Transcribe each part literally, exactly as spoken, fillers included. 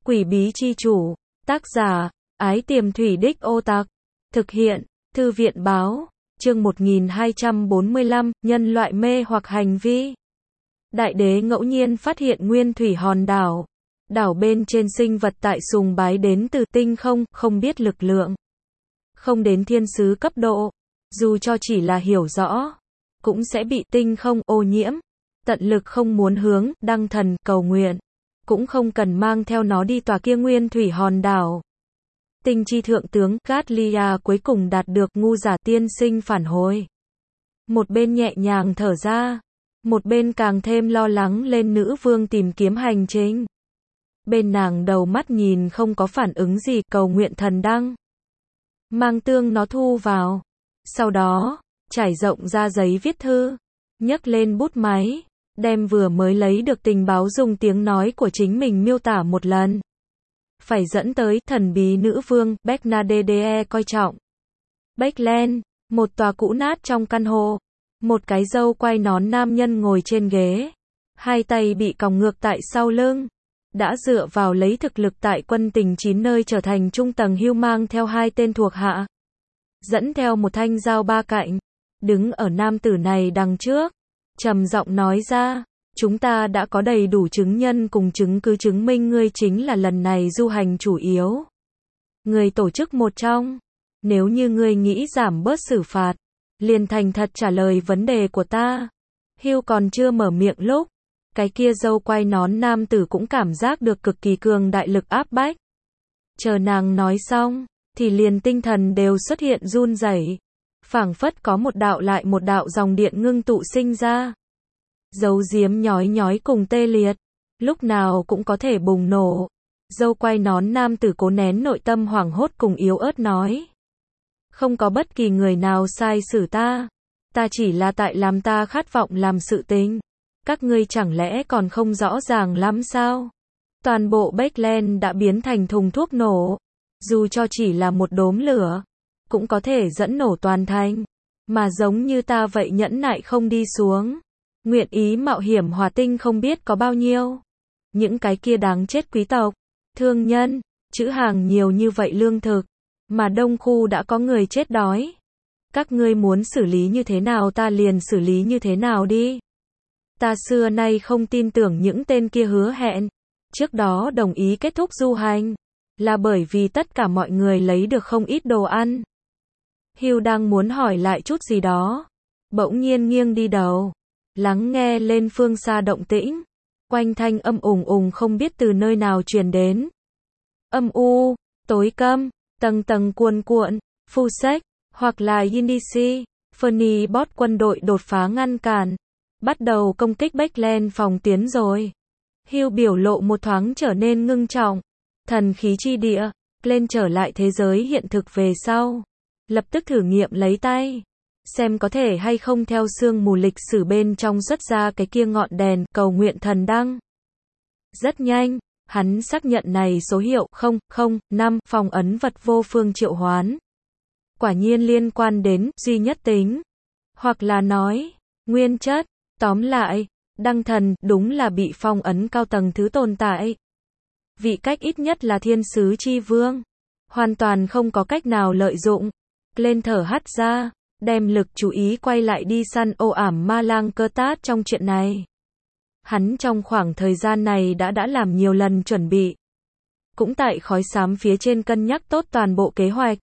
Quỷ bí chi chủ. Tác giả, Ái Tiềm Thủy Đích Ô Tạc. Thực hiện, Thư viện báo. Chương một nghìn hai trăm bốn mươi lăm, nhân loại mê hoặc hành vi. Đại đế ngẫu nhiên phát hiện nguyên thủy hòn đảo. Đảo bên trên sinh vật tại sùng bái đến từ tinh không, không biết lực lượng. Không đến thiên sứ cấp độ. Dù cho chỉ là hiểu rõ, cũng sẽ bị tinh không ô nhiễm. Tận lực không muốn hướng, đăng thần, cầu nguyện. Cũng không cần mang theo nó đi tòa kia nguyên thủy hòn đảo. Tinh chi thượng tướng Gatlia cuối cùng đạt được ngu giả tiên sinh phản hồi. Một bên nhẹ nhàng thở ra, một bên càng thêm lo lắng lên nữ vương tìm kiếm hành trình. Bên nàng đầu mắt nhìn không có phản ứng gì, cầu nguyện thần đăng. Mang tương nó thu vào. Sau đó, trải rộng ra giấy viết thư, nhấc lên bút máy, đem vừa mới lấy được tình báo dùng tiếng nói của chính mình miêu tả một lần. Phải dẫn tới thần bí nữ vương Bernadette coi trọng. Backland, một tòa cũ nát trong căn hộ. Một cái râu quai nón nam nhân ngồi trên ghế. Hai tay bị còng ngược tại sau lưng. Đã dựa vào lấy thực lực tại quân tình chín nơi trở thành trung tầng hưu, mang theo hai tên thuộc hạ. Dẫn theo một thanh dao ba cạnh. Đứng ở nam tử này đằng trước. Trầm giọng nói ra, chúng ta đã có đầy đủ chứng nhân cùng chứng cứ chứng minh ngươi chính là lần này du hành chủ yếu. Người tổ chức một trong. Nếu như ngươi nghĩ giảm bớt xử phạt, liền thành thật trả lời vấn đề của ta. Hugh còn chưa mở miệng lúc, cái kia râu quai nón nam tử cũng cảm giác được cực kỳ cường đại lực áp bách. Chờ nàng nói xong, thì liền tinh thần đều xuất hiện run rẩy. Phảng phất có một đạo lại một đạo dòng điện ngưng tụ sinh ra. Dấu diếm nhói nhói cùng tê liệt, lúc nào cũng có thể bùng nổ. Râu quai nón nam tử cố nén nội tâm hoảng hốt cùng yếu ớt nói. Không có bất kỳ người nào sai xử ta. Ta chỉ là tại làm ta khát vọng làm sự tình. Các ngươi chẳng lẽ còn không rõ ràng lắm sao? Toàn bộ Backland đã biến thành thùng thuốc nổ. Dù cho chỉ là một đốm lửa, cũng có thể dẫn nổ toàn thành. Mà giống như ta vậy nhẫn nại không đi xuống. Nguyện ý mạo hiểm hỏa tinh không biết có bao nhiêu. Những cái kia đáng chết quý tộc, thương nhân, trữ hàng nhiều như vậy lương thực. Mà đông khu đã có người chết đói. Các ngươi muốn xử lý như thế nào ta liền xử lý như thế nào đi. Ta xưa nay không tin tưởng những tên kia hứa hẹn. Trước đó đồng ý kết thúc du hành. Là bởi vì tất cả mọi người lấy được không ít đồ ăn. Hugh đang muốn hỏi lại chút gì đó. Bỗng nhiên nghiêng đi đầu. Lắng nghe lên phương xa động tĩnh. Quanh thanh âm ùng ùng không biết từ nơi nào truyền đến. Âm u, tối câm, tầng tầng cuồn cuộn, phu sách, hoặc là Yindisi, Fernie bot quân đội đột phá ngăn cản. Bắt đầu công kích Backland phòng tiến rồi. Hugh biểu lộ một thoáng trở nên ngưng trọng. Thần khí chi địa, lên trở lại thế giới hiện thực về sau. Lập tức thử nghiệm lấy tay. Xem có thể hay không theo sương mù lịch sử bên trong xuất ra cái kia ngọn đèn, cầu nguyện thần đăng. Rất nhanh, hắn xác nhận này số hiệu không không năm phong ấn vật vô phương triệu hoán. Quả nhiên liên quan đến duy nhất tính. Hoặc là nói, nguyên chất. Tóm lại, đăng thần đúng là bị phong ấn cao tầng thứ tồn tại. Vị cách ít nhất là thiên sứ chi vương. Hoàn toàn không có cách nào lợi dụng. Lên thở hắt ra. Đem lực chú ý quay lại đi săn ô ảm ma lang cơ tát trong chuyện này. Hắn trong khoảng thời gian này đã đã làm nhiều lần chuẩn bị. Cũng tại khói xám phía trên cân nhắc tốt toàn bộ kế hoạch.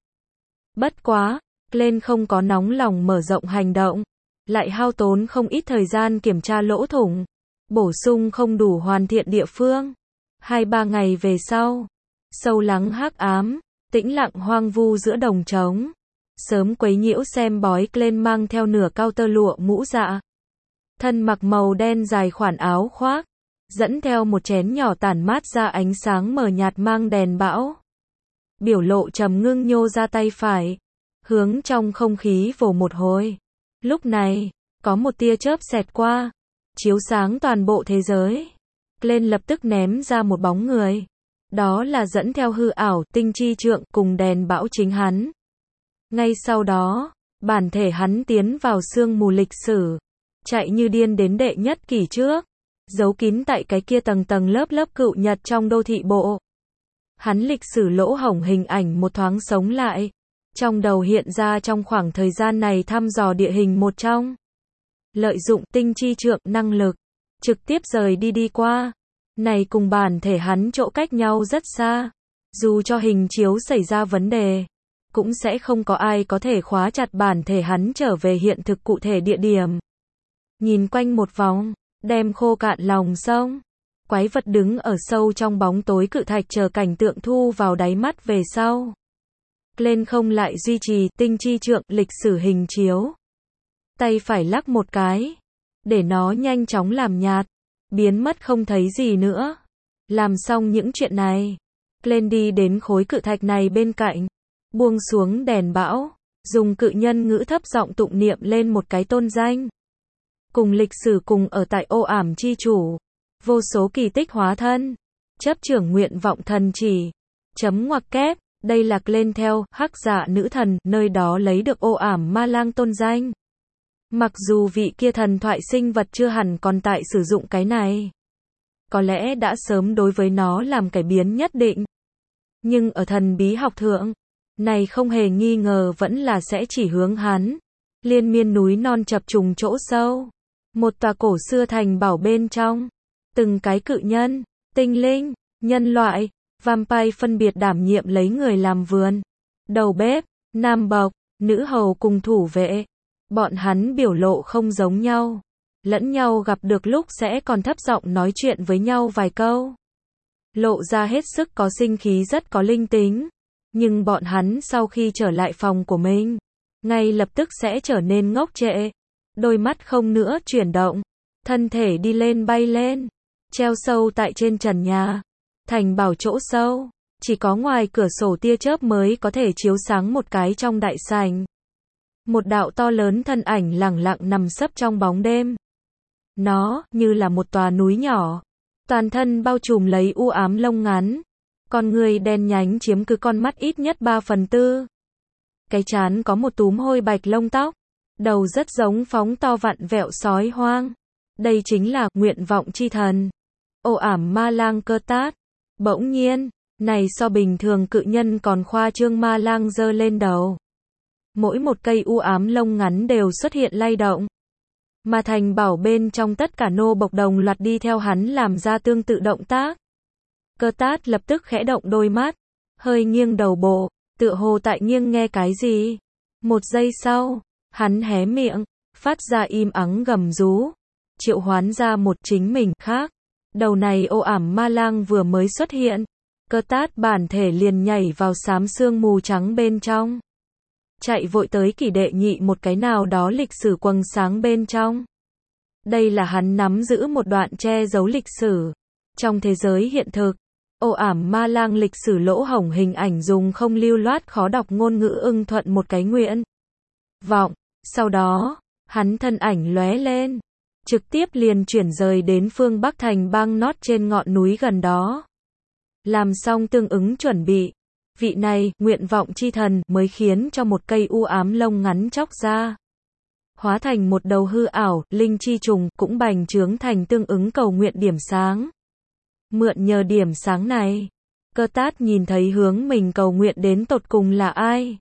Bất quá, lên không có nóng lòng mở rộng hành động. Lại hao tốn không ít thời gian kiểm tra lỗ thủng. Bổ sung không đủ hoàn thiện địa phương. Hai ba ngày về sau. Sâu lắng hắc ám, tĩnh lặng hoang vu giữa đồng trống. Sớm quấy nhiễu xem bói lên mang theo nửa cao tơ lụa mũ dạ. Thân mặc màu đen dài khoản áo khoác. Dẫn theo một chén nhỏ tản mát ra ánh sáng mờ nhạt mang đèn bão. Biểu lộ trầm ngưng nhô ra tay phải. Hướng trong không khí vồ một hồi. Lúc này, có một tia chớp xẹt qua. Chiếu sáng toàn bộ thế giới. Lên lập tức ném ra một bóng người. Đó là dẫn theo hư ảo tinh chi trượng cùng đèn bão chính hắn. Ngay sau đó, bản thể hắn tiến vào sương mù lịch sử. Chạy như điên đến đệ nhất kỷ trước. Giấu kín tại cái kia tầng tầng lớp lớp cựu nhật trong đô thị bộ. hắn lịch sử lỗ hổng hình ảnh một thoáng sống lại. Trong đầu hiện ra trong khoảng thời gian này thăm dò địa hình một trong. Lợi dụng tinh chi trượng năng lực, trực tiếp rời đi đi qua. Này cùng bản thể hắn chỗ cách nhau rất xa. Dù cho hình chiếu xảy ra vấn đề, cũng sẽ không có ai có thể khóa chặt bản thể hắn trở về hiện thực cụ thể địa điểm. Nhìn quanh một vòng, đem khô cạn lòng sông. Quái vật đứng ở sâu trong bóng tối cự thạch chờ cảnh tượng thu vào đáy mắt về sau. Lên không lại duy trì tinh chi trượng lịch sử hình chiếu. Tay phải lắc một cái, để nó nhanh chóng làm nhạt, biến mất không thấy gì nữa. Làm xong những chuyện này, lên đi đến khối cự thạch này bên cạnh, buông xuống đèn bão, dùng cự nhân ngữ thấp giọng tụng niệm lên một cái tôn danh. Cùng lịch sử cùng ở tại ô ảm chi chủ, vô số kỳ tích hóa thân, chấp trưởng nguyện vọng thần chỉ, chấm ngoặc kép, đây là lên theo hắc dạ nữ thần, nơi đó lấy được ô ảm ma lang tôn danh. Mặc dù vị kia thần thoại sinh vật chưa hẳn còn tại sử dụng cái này, có lẽ đã sớm đối với nó làm cải biến nhất định. Nhưng ở thần bí học thượng, này không hề nghi ngờ vẫn là sẽ chỉ hướng hắn. Liên miên núi non chập trùng chỗ sâu, một tòa cổ xưa thành bảo bên trong, từng cái cự nhân, tinh linh, nhân loại, vampire phân biệt đảm nhiệm lấy người làm vườn, đầu bếp, nam bộc, nữ hầu cùng thủ vệ. Bọn hắn biểu lộ không giống nhau, lẫn nhau gặp được lúc sẽ còn thấp giọng nói chuyện với nhau vài câu. Lộ ra hết sức có sinh khí, rất có linh tính. Nhưng bọn hắn sau khi trở lại phòng của mình, ngay lập tức sẽ trở nên ngốc trệ. Đôi mắt không nữa chuyển động, thân thể đi lên bay lên, treo sâu tại trên trần nhà. Thành bảo chỗ sâu, chỉ có ngoài cửa sổ tia chớp mới có thể chiếu sáng một cái trong đại sảnh. Một đạo to lớn thân ảnh lẳng lặng nằm sấp trong bóng đêm. Nó, như là một tòa núi nhỏ, toàn thân bao trùm lấy u ám lông ngắn. Con người đen nhánh chiếm cứ con mắt ít nhất ba phần tư. Cái trán có một túm hôi bạch lông tóc. Đầu rất giống phóng to vặn vẹo sói hoang. Đây chính là nguyện vọng chi thần. Ô ảm ma lang Cơ Tát. Bỗng nhiên, này so bình thường cự nhân còn khoa trương, ma lang giơ lên đầu. Mỗi một cây u ám lông ngắn đều xuất hiện lay động. Mà thành bảo bên trong tất cả nô bộc đồng loạt đi theo hắn làm ra tương tự động tác. Cơ Tát lập tức khẽ động đôi mắt, hơi nghiêng đầu bộ, tựa hồ tại nghiêng nghe cái gì. Một giây sau, hắn hé miệng, phát ra im ắng gầm rú, triệu hoán ra một chính mình khác. Đầu này ô ảm ma lang vừa mới xuất hiện, Cơ Tát bản thể liền nhảy vào xám sương mù trắng bên trong. Chạy vội tới kỷ đệ nhị một cái nào đó lịch sử quầng sáng bên trong. Đây là hắn nắm giữ một đoạn che giấu lịch sử. Trong thế giới hiện thực, ô ảm ma lang lịch sử lỗ hổng hình ảnh dùng không lưu loát khó đọc ngôn ngữ ưng thuận một cái nguyện vọng. Sau đó, hắn thân ảnh lóe lên, trực tiếp liền chuyển rời đến phương Bắc thành bang nót trên ngọn núi gần đó. Làm xong tương ứng chuẩn bị, vị này, nguyện vọng chi thần, mới khiến cho một cây u ám lông ngắn chóc ra. Hóa thành một đầu hư ảo, linh chi trùng, cũng bành trướng thành tương ứng cầu nguyện điểm sáng. Mượn nhờ điểm sáng này, Cơ Tát nhìn thấy hướng mình cầu nguyện đến tột cùng là ai.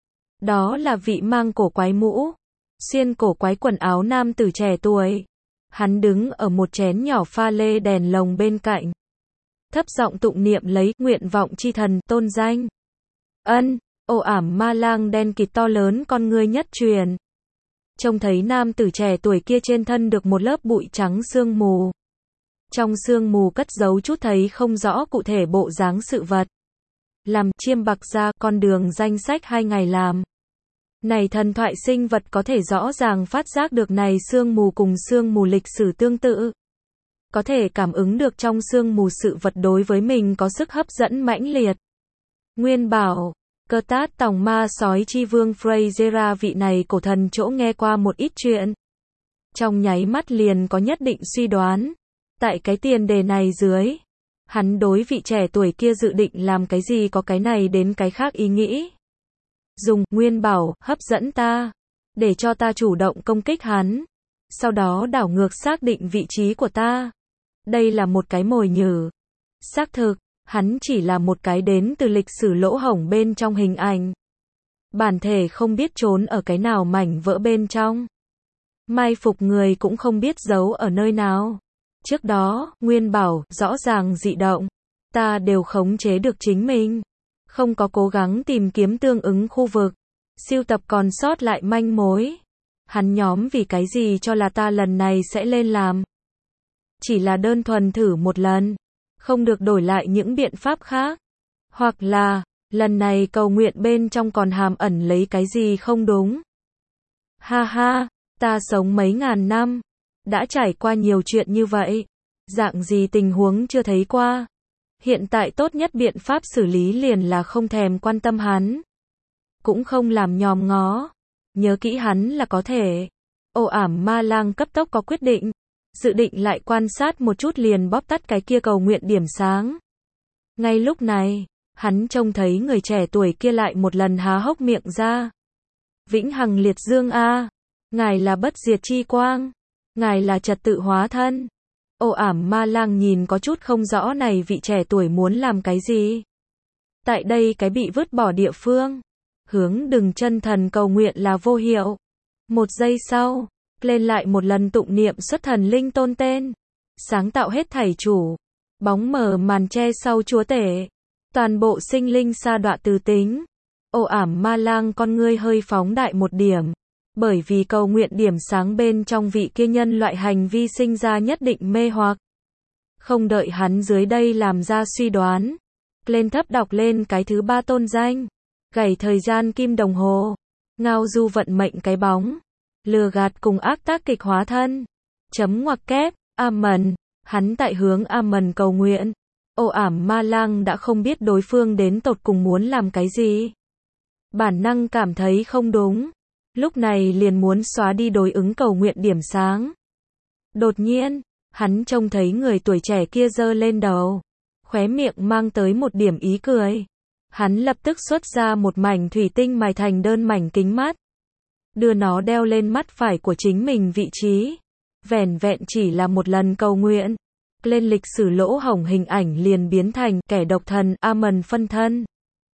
Đó là vị mang cổ quái mũ, xuyên cổ quái quần áo nam tử trẻ tuổi. Hắn đứng ở một chén nhỏ pha lê đèn lồng bên cạnh. Thấp giọng tụng niệm lấy nguyện vọng chi thần tôn danh. Ân, ô ảm ma lang đen kịt to lớn con ngươi nhất truyền. Trông thấy nam tử trẻ tuổi kia trên thân được một lớp bụi trắng sương mù. Trong sương mù cất giấu chút thấy không rõ cụ thể bộ dáng sự vật. Làm chiêm bạc ra con đường danh sách hai ngày làm. Này thần thoại sinh vật có thể rõ ràng phát giác được này sương mù cùng sương mù lịch sử tương tự. Có thể cảm ứng được trong sương mù sự vật đối với mình có sức hấp dẫn mãnh liệt. Nguyên bảo, Cơ Tát tòng ma sói chi vương Freyzera vị này cổ thần chỗ nghe qua một ít chuyện. Trong nháy mắt liền có nhất định suy đoán. Tại cái tiền đề này dưới, hắn đối vị trẻ tuổi kia dự định làm cái gì có cái này đến cái khác ý nghĩ. Dùng nguyên bảo hấp dẫn ta, để cho ta chủ động công kích hắn. Sau đó đảo ngược xác định vị trí của ta. Đây là một cái mồi nhử. Xác thực, Hắn chỉ là một cái đến từ lịch sử lỗ hổng bên trong hình ảnh. Bản thể không biết trốn ở cái nào mảnh vỡ bên trong. Mai phục người cũng không biết giấu ở nơi nào. Trước đó, Nguyên bảo, rõ ràng dị động. Ta đều khống chế được chính mình. Không có cố gắng tìm kiếm tương ứng khu vực. Siêu tập còn sót lại manh mối. Hắn nhóm vì cái gì cho là ta lần này sẽ lên làm. Chỉ là đơn thuần thử một lần. Không được đổi lại những biện pháp khác. Hoặc là, lần này cầu nguyện bên trong còn hàm ẩn lấy cái gì không đúng. Ha ha, ta sống mấy ngàn năm. Đã trải qua nhiều chuyện như vậy. Dạng gì tình huống chưa thấy qua. Hiện tại tốt nhất biện pháp xử lý liền là không thèm quan tâm hắn. Cũng không làm nhòm ngó. Nhớ kỹ hắn là có thể. Ồ ảm ma lang cấp tốc có quyết định. Dự định lại quan sát một chút liền bóp tắt cái kia cầu nguyện điểm sáng. Ngay lúc này, hắn trông thấy người trẻ tuổi kia lại một lần há hốc miệng ra. Vĩnh hằng liệt dương a, ngài là bất diệt chi quang, ngài là trật tự hóa thân. Ồ ảm ma lang nhìn có chút không rõ này vị trẻ tuổi muốn làm cái gì. Tại đây cái bị vứt bỏ địa phương, hướng đừng chân thần cầu nguyện là vô hiệu. Một giây sau, lên lại một lần tụng niệm xuất thần linh tôn tên, sáng tạo hết thảy chủ, bóng mờ màn che sau chúa tể, toàn bộ sinh linh sa đọa từ tính. Ồ ảm ma lang con ngươi hơi phóng đại một điểm, bởi vì cầu nguyện điểm sáng bên trong vị kia nhân loại hành vi sinh ra nhất định mê hoặc. Không đợi hắn dưới đây làm ra suy đoán, lên thấp đọc lên cái thứ ba tôn danh, gảy thời gian kim đồng hồ, ngao du vận mệnh cái bóng, lừa gạt cùng ác tác kịch hóa thân, chấm ngoặc kép, Amen, hắn tại hướng Amen cầu nguyện. Ồ ảm ma lang đã không biết đối phương đến tột cùng muốn làm cái gì. Bản năng cảm thấy không đúng. Lúc này liền muốn xóa đi đối ứng cầu nguyện điểm sáng. Đột nhiên, hắn trông thấy người tuổi trẻ kia giơ lên đầu. Khóe miệng mang tới một điểm ý cười. Hắn lập tức xuất ra một mảnh thủy tinh mài thành đơn mảnh kính mắt. Đưa nó đeo lên mắt phải của chính mình vị trí. Vẻn vẹn chỉ là một lần cầu nguyện. Lên lịch sử lỗ hổng hình ảnh liền biến thành kẻ độc thần Amen phân thân.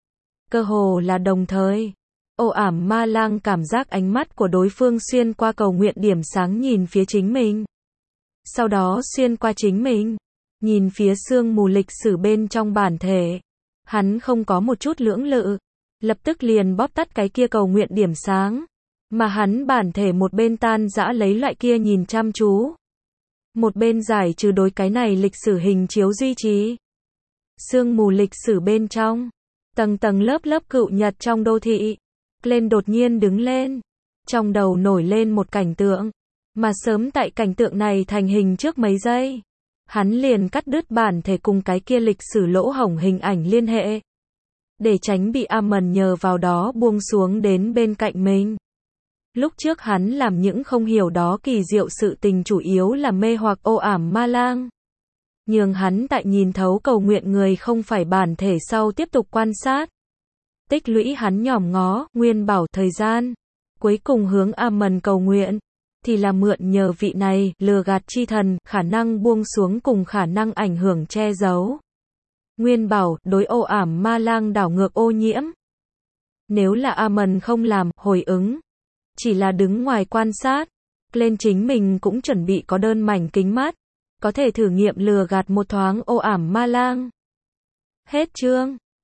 Cơ hồ là đồng thời. Ồ ảm ma lang cảm giác ánh mắt của đối phương xuyên qua cầu nguyện điểm sáng nhìn phía chính mình. Sau đó xuyên qua chính mình. Nhìn phía sương mù lịch sử bên trong bản thể. Hắn không có một chút lưỡng lự. Lập tức liền bóp tắt cái kia cầu nguyện điểm sáng. Mà hắn bản thể một bên tan rã lấy loại kia nhìn chăm chú. Một bên giải trừ đối cái này lịch sử hình chiếu duy trì. Sương mù lịch sử bên trong. Tầng tầng lớp lớp cựu nhật trong đô thị. Lên đột nhiên đứng lên. Trong đầu nổi lên một cảnh tượng. Mà sớm tại cảnh tượng này thành hình trước mấy giây. Hắn liền cắt đứt bản thể cùng cái kia lịch sử lỗ hổng hình ảnh liên hệ. Để tránh bị Amen nhờ vào đó buông xuống đến bên cạnh mình. Lúc trước hắn làm những không hiểu đó kỳ diệu sự tình chủ yếu là mê hoặc ồ ảm ma lang. Nhường hắn tại nhìn thấu cầu nguyện người không phải bản thể sau tiếp tục quan sát. Tích lũy hắn nhòm ngó, nguyên bảo thời gian. Cuối cùng hướng Amen cầu nguyện. Thì là mượn nhờ vị này, lừa gạt chi thần, khả năng buông xuống cùng khả năng ảnh hưởng che giấu. Nguyên bảo, đối ồ ảm ma lang đảo ngược ô nhiễm. Nếu là Amen không làm, hồi ứng. Chỉ là đứng ngoài quan sát. Lên chính mình cũng chuẩn bị có đơn mảnh kính mắt. Có thể thử nghiệm lừa gạt một thoáng ồ ảm ma lang. Hết chương.